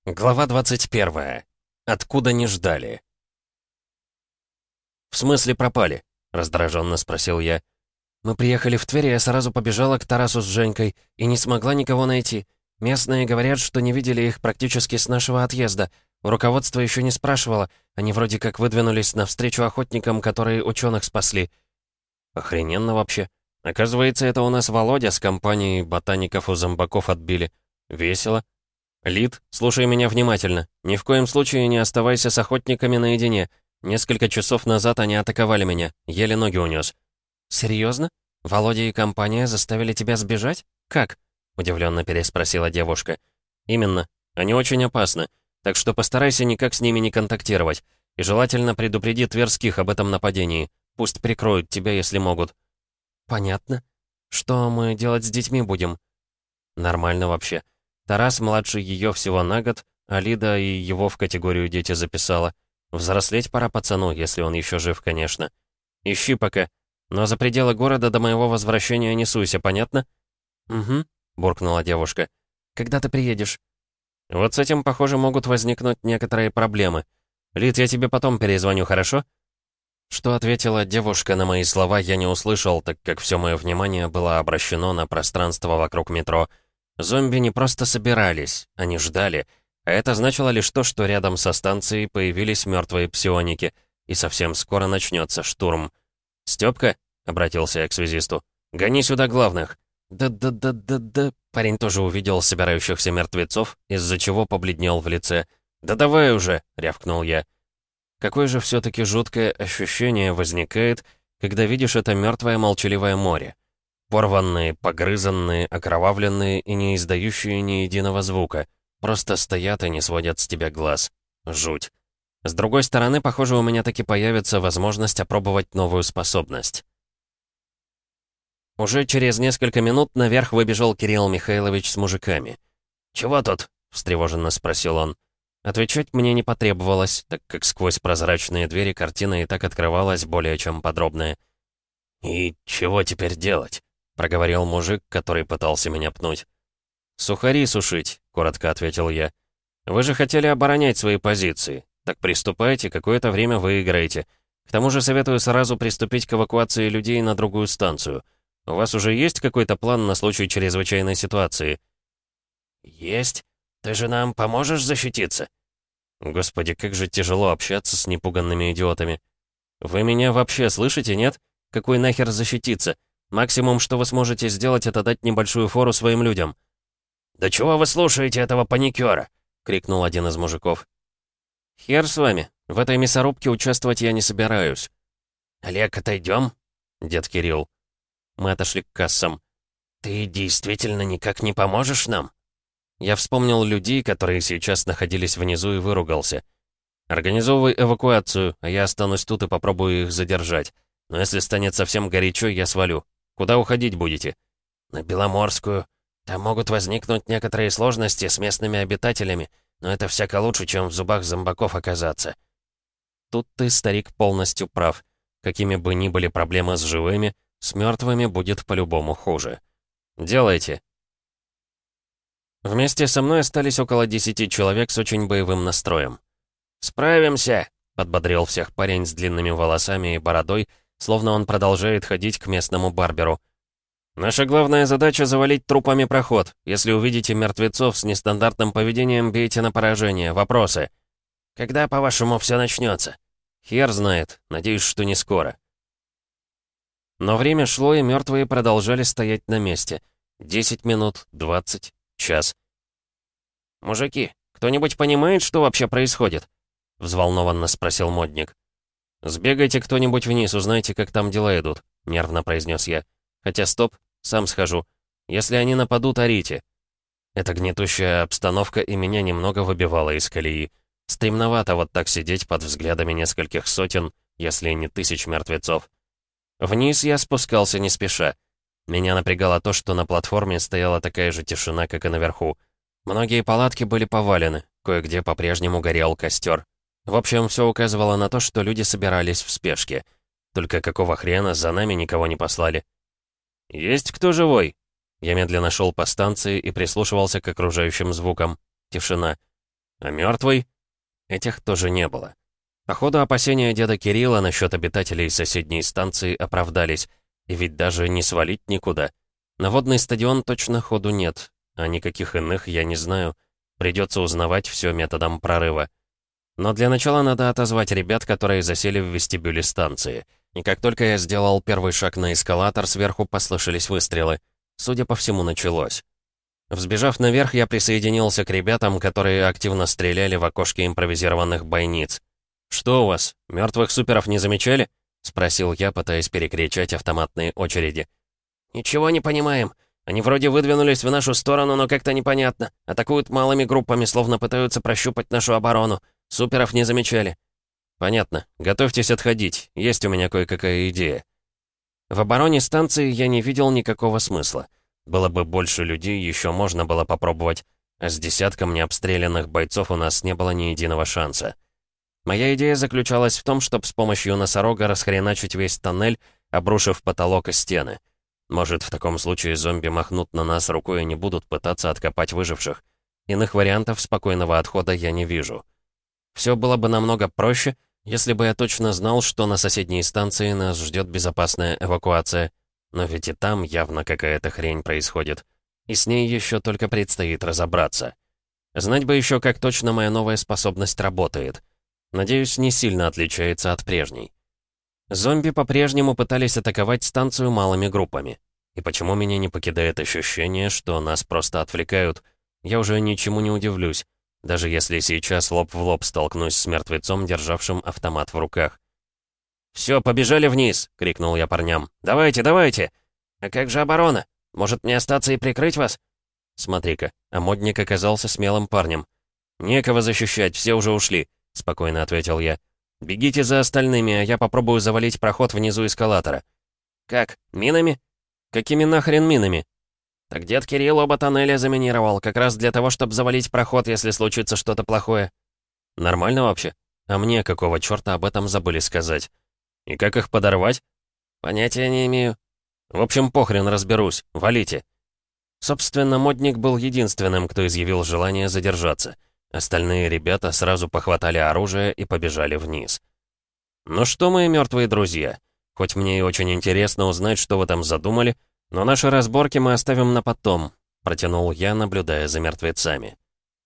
Глава 21. Откуда не ждали? «В смысле пропали?» — раздраженно спросил я. «Мы приехали в Тверь, и я сразу побежала к Тарасу с Женькой и не смогла никого найти. Местные говорят, что не видели их практически с нашего отъезда. Руководство еще не спрашивало. Они вроде как выдвинулись навстречу охотникам, которые ученых спасли». «Охрененно вообще. Оказывается, это у нас Володя с компанией ботаников у зомбаков отбили. Весело. Лид, слушай меня внимательно. Ни в коем случае не оставайся с охотниками наедине. Несколько часов назад они атаковали меня. Еле ноги унес». «Серьезно? Володя и компания заставили тебя сбежать? Как?» — удивленно переспросила девушка. «Именно. Они очень опасны. Так что постарайся никак с ними не контактировать. И желательно предупреди Тверских об этом нападении. Пусть прикроют тебя, если могут». «Понятно. Что мы делать с детьми будем?» «Нормально вообще. Тарас младше ее всего на год, а Лида и его в категорию дети записала. Взрослеть пора пацану, если он еще жив, конечно. Ищи пока. Но за пределы города до моего возвращения не суйся, понятно?» «Угу», — буркнула девушка. «Когда ты приедешь?» «Вот с этим, похоже, могут возникнуть некоторые проблемы. Лид, я тебе потом перезвоню, хорошо?» Что ответила девушка на мои слова, я не услышал, так как все мое внимание было обращено на пространство вокруг метро. Зомби не просто собирались, они ждали. А это значило лишь то, что рядом со станцией появились мертвые псионики, и совсем скоро начнется штурм. «Стёпка?» — обратился я к связисту. «Гони сюда главных!» «Да-да-да-да-да...» Парень тоже увидел собирающихся мертвецов, из-за чего побледнел в лице. «Да давай уже!» — рявкнул я. Какое же все-таки жуткое ощущение возникает, когда видишь это мертвое молчаливое море. Порванные, погрызанные, окровавленные и не издающие ни единого звука. Просто стоят и не сводят с тебя глаз. Жуть. С другой стороны, похоже, у меня таки появится возможность опробовать новую способность. Уже через несколько минут наверх выбежал Кирилл Михайлович с мужиками. «Чего тут?» — встревоженно спросил он. Отвечать мне не потребовалось, так как сквозь прозрачные двери картина и так открывалась более чем подробная. «И чего теперь делать?» — проговорил мужик, который пытался меня пнуть. «Сухари сушить», — коротко ответил я. «Вы же хотели оборонять свои позиции. Так приступайте, какое-то время выиграете. К тому же советую сразу приступить к эвакуации людей на другую станцию. У вас уже есть какой-то план на случай чрезвычайной ситуации?» «Есть. Ты же нам поможешь защититься?» Господи, как же тяжело общаться с непуганными идиотами. «Вы меня вообще слышите, нет? Какой нахер защититься? Максимум, что вы сможете сделать, это дать небольшую фору своим людям». «Да чего вы слушаете этого паникера?» — крикнул один из мужиков. «Хер с вами. В этой мясорубке участвовать я не собираюсь». «Олег, отойдем?» Дед Кирилл. Мы отошли к кассам. «Ты действительно никак не поможешь нам?» Я вспомнил людей, которые сейчас находились внизу, и выругался. «Организовывай эвакуацию, а я останусь тут и попробую их задержать. Но если станет совсем горячо, я свалю. Куда уходить будете?» «На Беломорскую. Там могут возникнуть некоторые сложности с местными обитателями, но это всяко лучше, чем в зубах зомбаков оказаться». Тут ты, старик, полностью прав. Какими бы ни были проблемы с живыми, с мертвыми будет по-любому хуже. Делайте. Вместе со мной остались около 10 человек с очень боевым настроем. «Справимся!» — подбодрил всех парень с длинными волосами и бородой, словно он продолжает ходить к местному барберу. «Наша главная задача — завалить трупами проход. Если увидите мертвецов с нестандартным поведением, бейте на поражение. Вопросы?» «Когда, по-вашему, все начнется?» «Хер знает. Надеюсь, что не скоро». Но время шло, и мертвые продолжали стоять на месте. 10 минут, 20, час. «Мужики, кто-нибудь понимает, что вообще происходит?» — взволнованно спросил модник. «Сбегайте кто-нибудь вниз, узнайте, как там дела идут», — нервно произнес я. «Хотя стоп, сам схожу. Если они нападут, орите». Эта гнетущая обстановка и меня немного выбивала из колеи. Стремновато вот так сидеть под взглядами нескольких сотен, если не тысяч мертвецов. Вниз я спускался не спеша. Меня напрягало то, что на платформе стояла такая же тишина, как и наверху. Многие палатки были повалены, кое-где по-прежнему горел костер. В общем, все указывало на то, что люди собирались в спешке. Только какого хрена за нами никого не послали? «Есть кто живой?» Я медленно шел по станции и прислушивался к окружающим звукам. Тишина. А мертвый? Этих тоже не было. Походу, опасения деда Кирилла насчет обитателей соседней станции оправдались. И ведь даже не свалить никуда. На водный стадион точно ходу нет, а никаких иных я не знаю. Придется узнавать все методом прорыва. Но для начала надо отозвать ребят, которые засели в вестибюле станции. И как только я сделал первый шаг на эскалатор, сверху послышались выстрелы. Судя по всему, началось. Взбежав наверх, я присоединился к ребятам, которые активно стреляли в окошки импровизированных бойниц. «Что у вас, мертвых суперов не замечали?» — спросил я, пытаясь перекричать автоматные очереди. «Ничего не понимаем. Они вроде выдвинулись в нашу сторону, но как-то непонятно. Атакуют малыми группами, словно пытаются прощупать нашу оборону. Суперов не замечали». «Понятно. Готовьтесь отходить. Есть у меня кое-какая идея». В обороне станции я не видел никакого смысла. Было бы больше людей, еще можно было попробовать. А с десятком необстрелянных бойцов у нас не было ни единого шанса. Моя идея заключалась в том, чтобы с помощью носорога расхреначить весь тоннель, обрушив потолок и стены. Может, в таком случае зомби махнут на нас рукой и не будут пытаться откопать выживших. Иных вариантов спокойного отхода я не вижу. Все было бы намного проще, если бы я точно знал, что на соседней станции нас ждет безопасная эвакуация. Но ведь и там явно какая-то хрень происходит. И с ней еще только предстоит разобраться. Знать бы еще, как точно моя новая способность работает. Надеюсь, не сильно отличается от прежней. Зомби по-прежнему пытались атаковать станцию малыми группами. И почему меня не покидает ощущение, что нас просто отвлекают? Я уже ничему не удивлюсь, даже если сейчас лоб в лоб столкнусь с мертвецом, державшим автомат в руках. «Все, побежали вниз!» — крикнул я парням. «Давайте, давайте!» «А как же оборона? Может, мне остаться и прикрыть вас?» Смотри-ка, а модник оказался смелым парнем. «Некого защищать, все уже ушли», — спокойно ответил я. «Бегите за остальными, а я попробую завалить проход внизу эскалатора». «Как? Минами?» «Какими нахрен минами?» «Так дед Кирилл оба тоннеля заминировал, как раз для того, чтобы завалить проход, если случится что-то плохое». «Нормально вообще? А мне какого черта об этом забыли сказать? И как их подорвать?» «Понятия не имею». «В общем, похрен, разберусь. Валите». Собственно, модник был единственным, кто изъявил желание задержаться. Остальные ребята сразу похватали оружие и побежали вниз. «Ну что, мои мертвые друзья, хоть мне и очень интересно узнать, что вы там задумали, но наши разборки мы оставим на потом», — протянул я, наблюдая за мертвецами.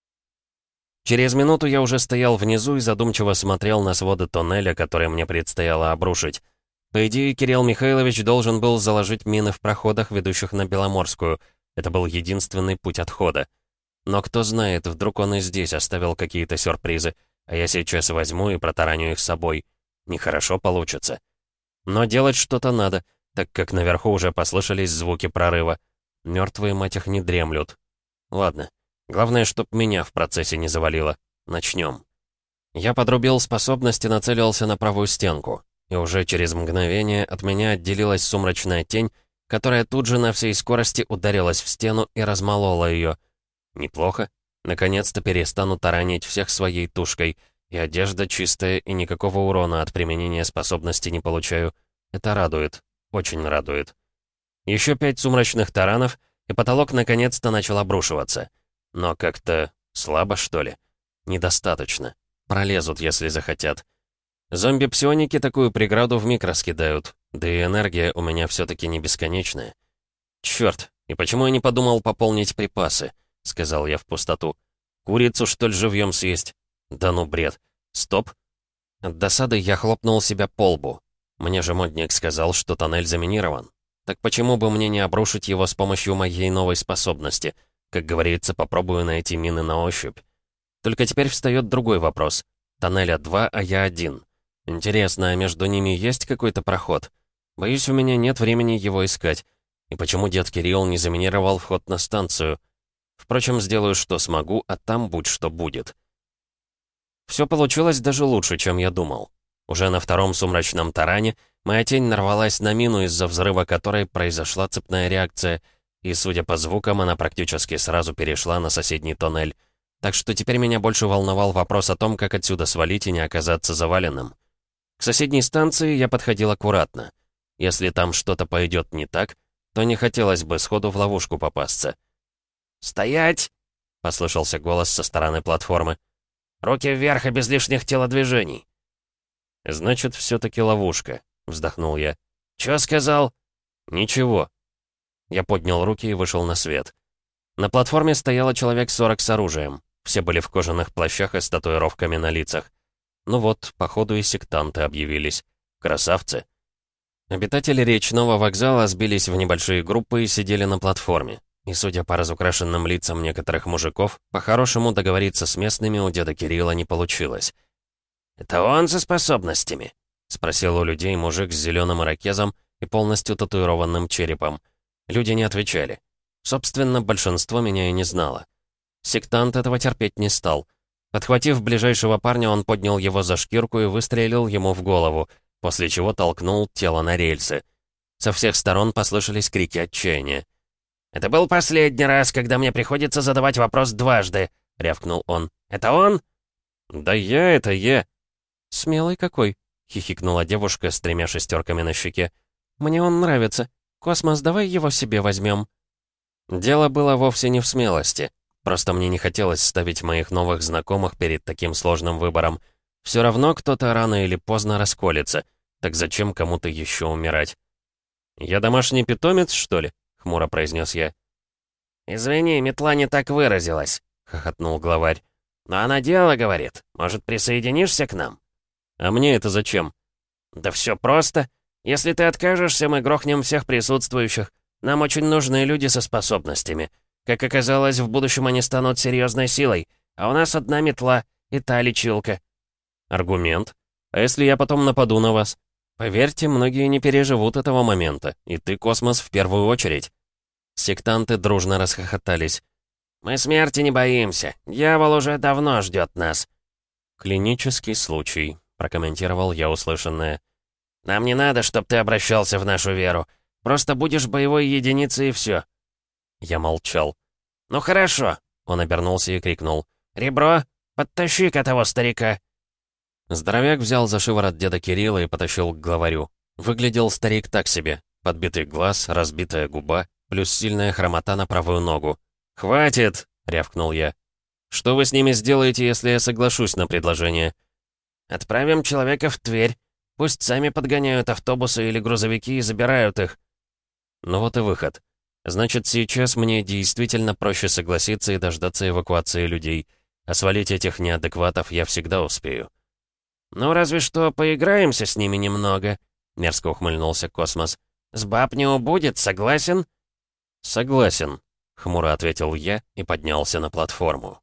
Через минуту я уже стоял внизу и задумчиво смотрел на своды тоннеля, которые мне предстояло обрушить. По идее, Кирилл Михайлович должен был заложить мины в проходах, ведущих на Беломорскую. Это был единственный путь отхода. Но кто знает, вдруг он и здесь оставил какие-то сюрпризы, а я сейчас возьму и протараню их с собой. Нехорошо получится. Но делать что-то надо, так как наверху уже послышались звуки прорыва. Мертвые, мать их, не дремлют. Ладно. Главное, чтоб меня в процессе не завалило. Начнем. Я подрубил способность и нацелился на правую стенку. И уже через мгновение от меня отделилась сумрачная тень, которая тут же на всей скорости ударилась в стену и размолола ее. Неплохо. Наконец-то перестану таранить всех своей тушкой. И одежда чистая, и никакого урона от применения способности не получаю. Это радует. Очень радует. Еще 5 сумрачных таранов, и потолок наконец-то начал обрушиваться. Но как-то слабо, что ли? Недостаточно. Пролезут, если захотят. Зомби-псионики такую преграду вмиг раскидают. Да и энергия у меня все-таки не бесконечная. Черт, и почему я не подумал пополнить припасы? Сказал я в пустоту. Курицу, что ли, живьем съесть? Да ну бред. Стоп. От досады я хлопнул себя по лбу. Мне же модник сказал, что тоннель заминирован. Так почему бы мне не обрушить его с помощью моей новой способности? Как говорится, попробую найти мины на ощупь. Только теперь встает другой вопрос. Тоннеля 2, а я один. Интересно, а между ними есть какой-то проход? Боюсь, у меня нет времени его искать. И почему дед Кирилл не заминировал вход на станцию? Впрочем, сделаю, что смогу, а там будь что будет. Все получилось даже лучше, чем я думал. Уже на втором сумрачном таране моя тень нарвалась на мину, из-за взрыва которой произошла цепная реакция, и, судя по звукам, она практически сразу перешла на соседний тоннель. Так что теперь меня больше волновал вопрос о том, как отсюда свалить и не оказаться заваленным. К соседней станции я подходил аккуратно. Если там что-то пойдет не так, то не хотелось бы сходу в ловушку попасться. «Стоять!» — послышался голос со стороны платформы. Руки вверх и без лишних телодвижений». «Значит, все-таки ловушка», — вздохнул я. «Чё сказал?» «Ничего». Я поднял руки и вышел на свет. На платформе стояло человек 40 с оружием. Все были в кожаных плащах и с татуировками на лицах. Ну вот, походу и сектанты объявились. Красавцы. Обитатели речного вокзала сбились в небольшие группы и сидели на платформе. И, судя по разукрашенным лицам некоторых мужиков, по-хорошему договориться с местными у деда Кирилла не получилось. «Это он со способностями?» — спросил у людей мужик с зеленым ирокезом и полностью татуированным черепом. Люди не отвечали. Собственно, большинство меня и не знало. Сектант этого терпеть не стал. Подхватив ближайшего парня, он поднял его за шкирку и выстрелил ему в голову, после чего толкнул тело на рельсы. Со всех сторон послышались крики отчаяния. «Это был последний раз, когда мне приходится задавать вопрос дважды», — рявкнул он. «Это он?» «Да это я». «Смелый какой», — хихикнула девушка с 3 шестерками на щеке. «Мне он нравится. Космос, давай его себе возьмем». Дело было вовсе не в смелости. Просто мне не хотелось ставить моих новых знакомых перед таким сложным выбором. Все равно кто-то рано или поздно расколется. Так зачем кому-то еще умирать? «Я домашний питомец, что ли?» — хмуро произнес я. «Извини, метла не так выразилась», — хохотнул главарь. «Но она дело говорит. Может, присоединишься к нам?» «А мне это зачем?» «Да все просто. Если ты откажешься, мы грохнем всех присутствующих. Нам очень нужны люди со способностями. Как оказалось, в будущем они станут серьезной силой. А у нас одна метла и та лечилка». «Аргумент. А если я потом нападу на вас? Поверьте, многие не переживут этого момента. И ты, Космос, в первую очередь». Сектанты дружно расхохотались. «Мы смерти не боимся. Дьявол уже давно ждет нас». «Клинический случай», — прокомментировал я услышанное. «Нам не надо, чтобы ты обращался в нашу веру. Просто будешь боевой единицей и все». Я молчал. «Ну хорошо», — он обернулся и крикнул. «Ребро, подтащи-ка того старика». Здоровяк взял за шиворот деда Кирилла и потащил к главарю. Выглядел старик так себе. Подбитый глаз, разбитая губа, плюс сильная хромота на правую ногу. «Хватит!» — рявкнул я. «Что вы с ними сделаете, если я соглашусь на предложение?» «Отправим человека в Тверь. Пусть сами подгоняют автобусы или грузовики и забирают их». Ну вот и выход. Значит, сейчас мне действительно проще согласиться и дождаться эвакуации людей. А свалить этих неадекватов я всегда успею. «Ну, разве что поиграемся с ними немного», — мерзко ухмыльнулся Космос. «С баб не убудет, согласен?» «Согласен», — хмуро ответил я и поднялся на платформу.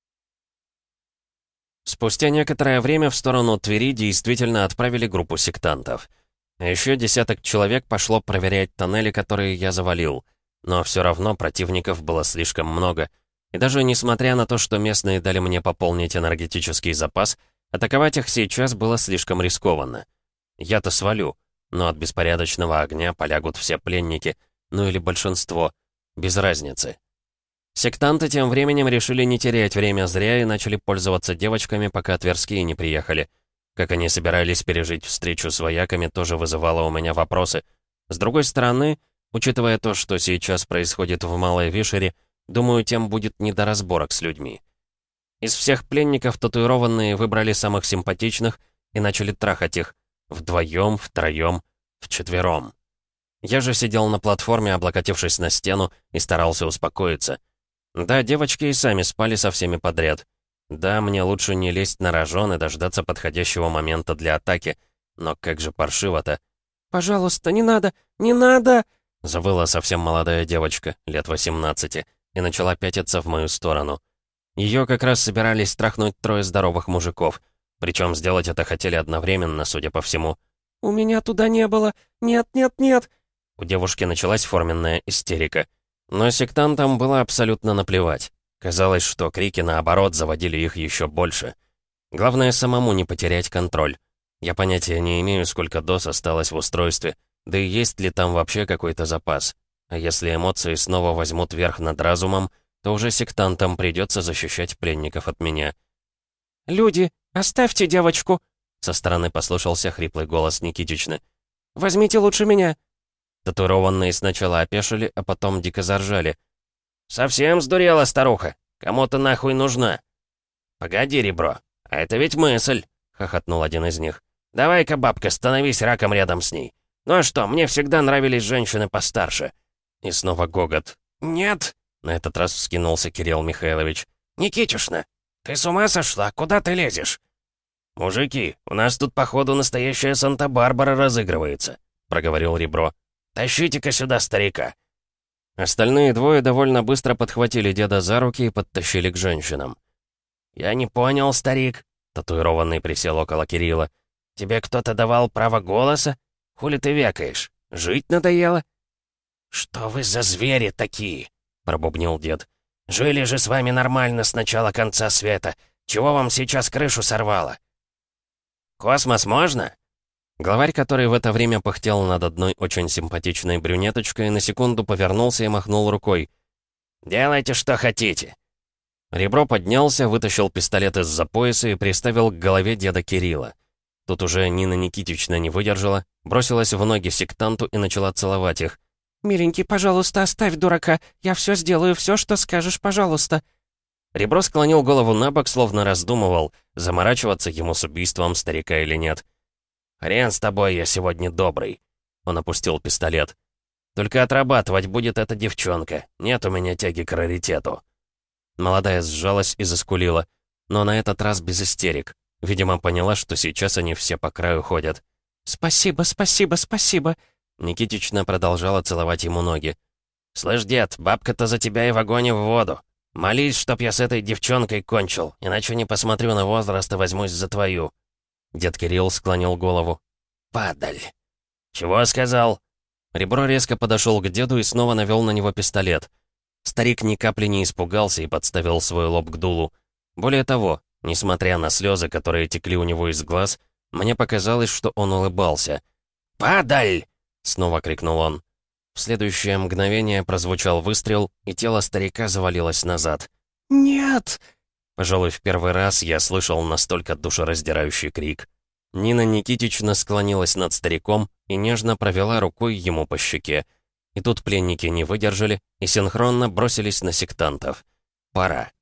Спустя некоторое время в сторону Твери действительно отправили группу сектантов. А еще десяток человек пошло проверять тоннели, которые я завалил. Но все равно противников было слишком много. И даже несмотря на то, что местные дали мне пополнить энергетический запас, атаковать их сейчас было слишком рискованно. Я-то свалю, но от беспорядочного огня полягут все пленники, ну или большинство, без разницы. Сектанты тем временем решили не терять время зря и начали пользоваться девочками, пока Тверские не приехали. Как они собирались пережить встречу с вояками, тоже вызывало у меня вопросы. С другой стороны, учитывая то, что сейчас происходит в Малой Вишере, думаю, тем будет не до разборок с людьми. Из всех пленников татуированные выбрали самых симпатичных и начали трахать их. Вдвоем, втроем, вчетвером. Я же сидел на платформе, облокотившись на стену, и старался успокоиться. Да, девочки и сами спали со всеми подряд. Да, мне лучше не лезть на рожон и дождаться подходящего момента для атаки. Но как же паршиво-то. «Пожалуйста, не надо, не надо!» Завыла совсем молодая девочка, лет 18, и начала пятиться в мою сторону. Ее как раз собирались страхнуть 3 здоровых мужиков. Причем сделать это хотели одновременно, судя по всему. «У меня туда не было! Нет, нет, нет!» У девушки началась форменная истерика. Но сектантам было абсолютно наплевать. Казалось, что крики, наоборот, заводили их еще больше. Главное, самому не потерять контроль. Я понятия не имею, сколько доз осталось в устройстве, да и есть ли там вообще какой-то запас. А если эмоции снова возьмут верх над разумом, то уже сектантам придется защищать пленников от меня. «Люди, оставьте девочку!» Со стороны послышался хриплый голос Никитичны. «Возьмите лучше меня!» Татуированные сначала опешили, а потом дико заржали. «Совсем сдурела старуха? Кому-то нахуй нужна?» «Погоди, Ребро, «А это ведь мысль», — хохотнул один из них. «Давай-ка, бабка, становись раком рядом с ней. Ну а что, мне всегда нравились женщины постарше». И снова гогот. «Нет», — на этот раз вскинулся Кирилл Михайлович. «Никитюшна, ты с ума сошла? Куда ты лезешь?» «Мужики, у нас тут, походу, настоящая Санта-Барбара разыгрывается», — проговорил Ребро. «Тащите-ка сюда старика». Остальные двое довольно быстро подхватили деда за руки и подтащили к женщинам. «Я не понял, старик», — татуированный присел около Кирилла. «Тебе кто-то давал право голоса? Хули ты вякаешь? Жить надоело?» «Что вы за звери такие?» — пробубнил дед. «Жили же с вами нормально с начала конца света. Чего вам сейчас крышу сорвало?» «Космос можно?» Главарь, который в это время пыхтел над одной очень симпатичной брюнеточкой, на секунду повернулся и махнул рукой. «Делайте, что хотите». Ребро поднялся, вытащил пистолет из-за пояса и приставил к голове деда Кирилла. Тут уже Нина Никитична не выдержала, бросилась в ноги сектанту и начала целовать их. «Миленький, пожалуйста, оставь дурака. Я все сделаю, все, что скажешь, пожалуйста». Ребро склонил голову на бок, словно раздумывал, заморачиваться ему с убийством старика или нет. «Хрен с тобой, я сегодня добрый». Он опустил пистолет. «Только отрабатывать будет эта девчонка. Нет у меня тяги к раритету». Молодая сжалась и заскулила, но на этот раз без истерик. Видимо, поняла, что сейчас они все по краю ходят. «Спасибо, спасибо, спасибо». Никитична продолжала целовать ему ноги. «Слышь, дед, бабка-то за тебя и в огонь и в воду. Молись, чтоб я с этой девчонкой кончил, иначе не посмотрю на возраст и возьмусь за твою». Дед Кирилл склонил голову. «Падаль». «Чего сказал?» Ребро резко подошел к деду и снова навел на него пистолет. Старик ни капли не испугался и подставил свой лоб к дулу. Более того, несмотря на слезы, которые текли у него из глаз, мне показалось, что он улыбался. «Падаль!» — снова крикнул он. В следующее мгновение прозвучал выстрел, и тело старика завалилось назад. «Нет!» Пожалуй, в первый раз я слышал настолько душераздирающий крик. Нина Никитична склонилась над стариком и нежно провела рукой ему по щеке. И тут пленники не выдержали и синхронно бросились на сектантов. Пора.